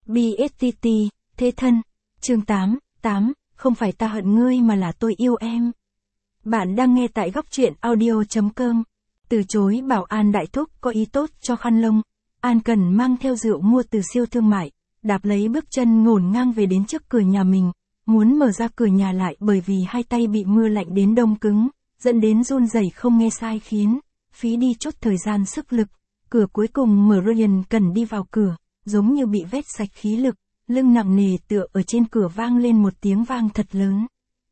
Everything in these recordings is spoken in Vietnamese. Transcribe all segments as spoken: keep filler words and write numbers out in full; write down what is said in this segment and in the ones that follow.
bê ét tê tê, Thế thân. Chương tám, tám, không phải ta hận ngươi mà là tôi yêu em. Bạn đang nghe tại góc truyện audio chấm com. Từ chối bảo An đại thúc có ý tốt cho khăn lông. An Cần mang theo rượu mua từ siêu thương mại, đạp lấy bước chân ngổn ngang về đến trước cửa nhà mình, muốn mở ra cửa nhà lại bởi vì hai tay bị mưa lạnh đến đông cứng, dẫn đến run rẩy không nghe sai khiến, phí đi chút thời gian sức lực. Cửa cuối cùng mở Ryan Cần đi vào cửa, giống như bị vét sạch khí lực, lưng nặng nề tựa ở trên cửa vang lên một tiếng vang thật lớn.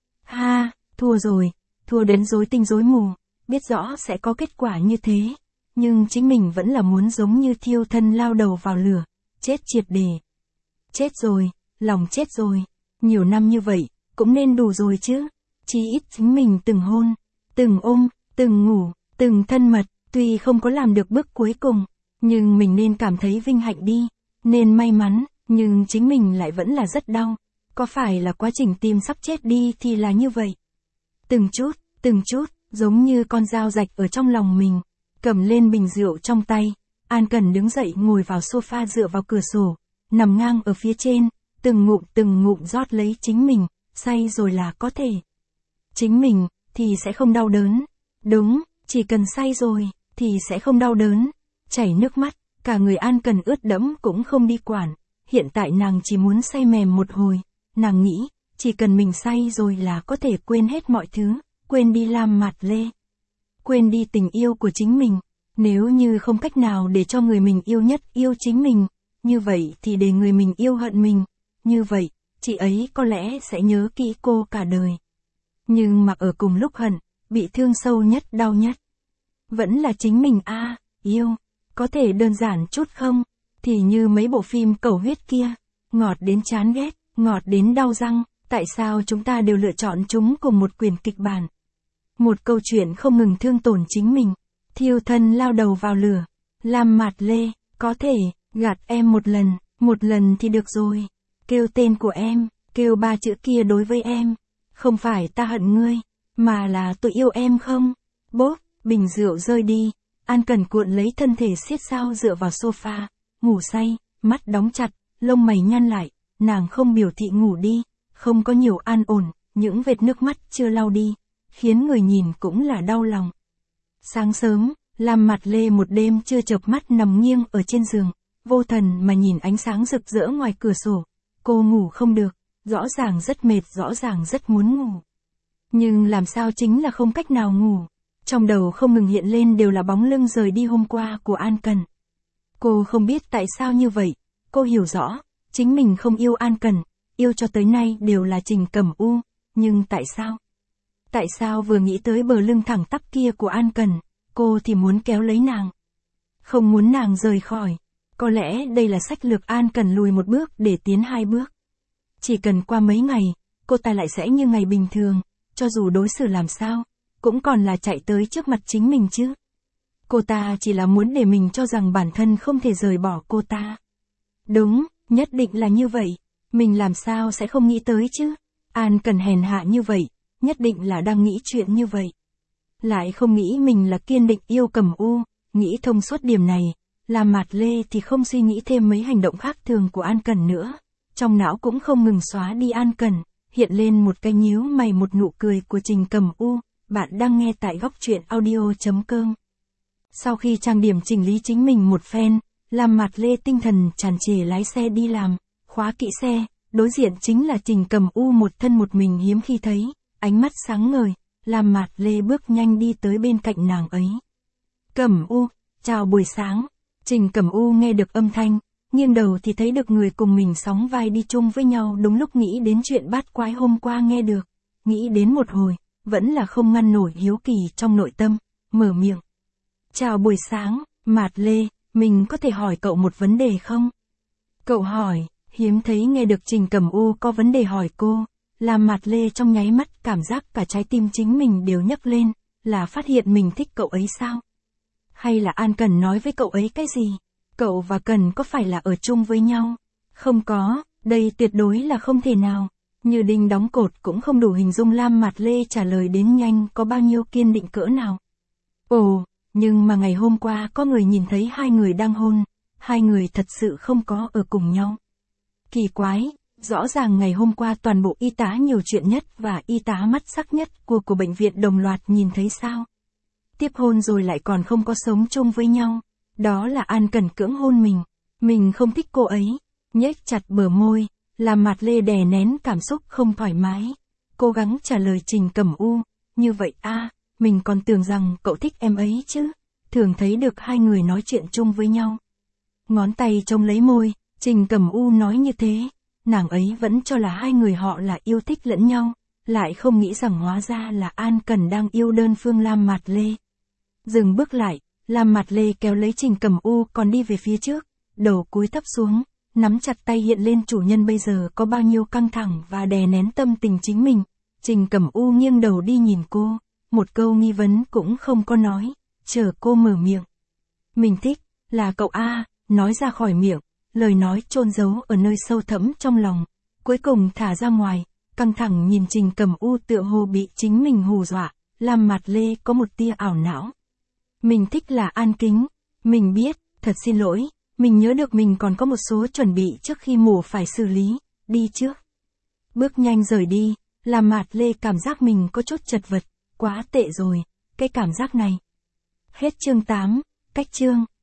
Ha, thua rồi, thua đến rối tinh rối mù, biết rõ sẽ có kết quả như thế, nhưng chính mình vẫn là muốn giống như thiêu thân lao đầu vào lửa, chết triệt để. Chết rồi, lòng chết rồi, nhiều năm như vậy, cũng nên đủ rồi chứ, chí ít chính mình từng hôn, từng ôm, từng ngủ, từng thân mật, tuy không có làm được bước cuối cùng, nhưng mình nên cảm thấy vinh hạnh đi, nên may mắn, nhưng chính mình lại vẫn là rất đau, có phải là quá trình tim sắp chết đi thì là như vậy. Từng chút, từng chút, giống như con dao rạch ở trong lòng mình, cầm lên bình rượu trong tay, An Cần đứng dậy ngồi vào sofa dựa vào cửa sổ, nằm ngang ở phía trên, từng ngụm từng ngụm rót lấy chính mình, say rồi là có thể. Chính mình, thì sẽ không đau đớn. Đúng, chỉ cần say rồi, thì sẽ không đau đớn. Chảy nước mắt, cả người An Cần ướt đẫm cũng không đi quản. Hiện tại nàng chỉ muốn say mềm một hồi. Nàng nghĩ, chỉ cần mình say rồi là có thể quên hết mọi thứ, quên đi Lam Mạt Lê. Quên đi tình yêu của chính mình. Nếu như không cách nào để cho người mình yêu nhất yêu chính mình, như vậy thì để người mình yêu hận mình. Như vậy, chị ấy có lẽ sẽ nhớ kỹ cô cả đời. Nhưng mà ở cùng lúc hận, bị thương sâu nhất đau nhất. Vẫn là chính mình a à, yêu. Có thể đơn giản chút không? Thì như mấy bộ phim cầu huyết kia. Ngọt đến chán ghét, ngọt đến đau răng. Tại sao chúng ta đều lựa chọn chúng cùng một quyển kịch bản? Một câu chuyện không ngừng thương tổn chính mình. Thiêu thân lao đầu vào lửa. Lam Mạt Lê, có thể, gạt em một lần, một lần thì được rồi. Kêu tên của em, kêu ba chữ kia đối với em. Không phải ta hận ngươi, mà là tôi yêu em không? Bốp, bình rượu rơi đi. An Cần cuộn lấy thân thể siết sao dựa vào sofa, ngủ say, mắt đóng chặt, lông mày nhăn lại, nàng không biểu thị ngủ đi, không có nhiều an ổn, những vệt nước mắt chưa lau đi, khiến người nhìn cũng là đau lòng. Sáng sớm, Lam Mạt Lê một đêm chưa chợp mắt nằm nghiêng ở trên giường, vô thần mà nhìn ánh sáng rực rỡ ngoài cửa sổ. Cô ngủ không được, rõ ràng rất mệt, rõ ràng rất muốn ngủ. Nhưng làm sao chính là không cách nào ngủ. Trong đầu không ngừng hiện lên đều là bóng lưng rời đi hôm qua của An Cần. Cô không biết tại sao như vậy, cô hiểu rõ, chính mình không yêu An Cần, yêu cho tới nay đều là Trình Cẩm U, nhưng tại sao? Tại sao vừa nghĩ tới bờ lưng thẳng tắp kia của An Cần, cô thì muốn kéo lấy nàng. Không muốn nàng rời khỏi, có lẽ đây là sách lược An Cần lùi một bước để tiến hai bước. Chỉ cần qua mấy ngày, cô ta lại sẽ như ngày bình thường, cho dù đối xử làm sao, cũng còn là chạy tới trước mặt chính mình chứ. Cô ta chỉ là muốn để mình cho rằng bản thân không thể rời bỏ cô ta. Đúng, nhất định là như vậy, mình làm sao sẽ không nghĩ tới chứ. An Cần hèn hạ như vậy, nhất định là đang nghĩ chuyện như vậy. Lại không nghĩ mình là kiên định yêu Cẩm U, nghĩ thông suốt điểm này, Lam Mạt Lê thì không suy nghĩ thêm mấy hành động khác thường của An Cần nữa. Trong não cũng không ngừng xóa đi An Cần, hiện lên một cái nhíu mày một nụ cười của Trình Cẩm U. Bạn đang nghe tại góc truyện audio chấm com. Sau khi trang điểm chỉnh lý chính mình một phen, Lam Mạt Lê tinh thần tràn trề lái xe đi làm, khóa kỹ xe, đối diện chính là Trình Cẩm U một thân một mình hiếm khi thấy, ánh mắt sáng ngời, Lam Mạt Lê bước nhanh đi tới bên cạnh nàng ấy. Cẩm U, chào buổi sáng. Trình Cẩm U nghe được âm thanh, nghiêng đầu thì thấy được người cùng mình sóng vai đi chung với nhau, đúng lúc nghĩ đến chuyện bát quái hôm qua nghe được, nghĩ đến một hồi, vẫn là không ngăn nổi hiếu kỳ trong nội tâm, mở miệng. Chào buổi sáng, Mạt Lê, mình có thể hỏi cậu một vấn đề không? Cậu hỏi, hiếm thấy nghe được Trình Cẩm U có vấn đề hỏi cô, làm Mạt Lê trong nháy mắt cảm giác cả trái tim chính mình đều nhấc lên, là phát hiện mình thích cậu ấy sao? Hay là An Cần nói với cậu ấy cái gì? Cậu và Cần có phải là ở chung với nhau? Không có, đây tuyệt đối là không thể nào. Như đinh đóng cột cũng không đủ hình dung Lam Mạt Lê trả lời đến nhanh có bao nhiêu kiên định cỡ nào. Ồ, nhưng mà ngày hôm qua có người nhìn thấy hai người đang hôn, hai người thật sự không có ở cùng nhau. Kỳ quái, rõ ràng ngày hôm qua toàn bộ y tá nhiều chuyện nhất và y tá mắt sắc nhất của của bệnh viện đồng loạt nhìn thấy sao. Tiếp hôn rồi lại còn không có sống chung với nhau. Đó là An Cần cưỡng hôn mình. Mình không thích cô ấy. Nhếch chặt bờ môi, làm mặt Lê đè nén cảm xúc không thoải mái. Cố gắng trả lời Trình Cẩm U. Như vậy a, mình còn tưởng rằng cậu thích em ấy chứ. Thường thấy được hai người nói chuyện chung với nhau. Ngón tay trông lấy môi, Trình Cẩm U nói như thế. Nàng ấy vẫn cho là hai người họ là yêu thích lẫn nhau. Lại không nghĩ rằng hóa ra là An Cần đang yêu đơn phương Lam Mạt Lê. Dừng bước lại, Lam Mạt Lê kéo lấy Trình Cẩm U còn đi về phía trước. Đầu cúi thấp xuống, nắm chặt tay hiện lên chủ nhân bây giờ có bao nhiêu căng thẳng và đè nén tâm tình chính mình. Trình Cẩm U nghiêng đầu đi nhìn cô, một câu nghi vấn cũng không có nói, chờ cô mở miệng. Mình thích, là cậu a, nói ra khỏi miệng, lời nói chôn giấu ở nơi sâu thẳm trong lòng, cuối cùng thả ra ngoài, căng thẳng nhìn Trình Cẩm U tựa hồ bị chính mình hù dọa, Lam Mạt Lê có một tia ảo não. Mình thích là An Kính, mình biết, thật xin lỗi, mình nhớ được mình còn có một số chuẩn bị trước khi mổ phải xử lý, đi trước. Bước nhanh rời đi, Lam Mạt Lê cảm giác mình có chút chật vật, quá tệ rồi, cái cảm giác này. Hết chương tám, cách chương.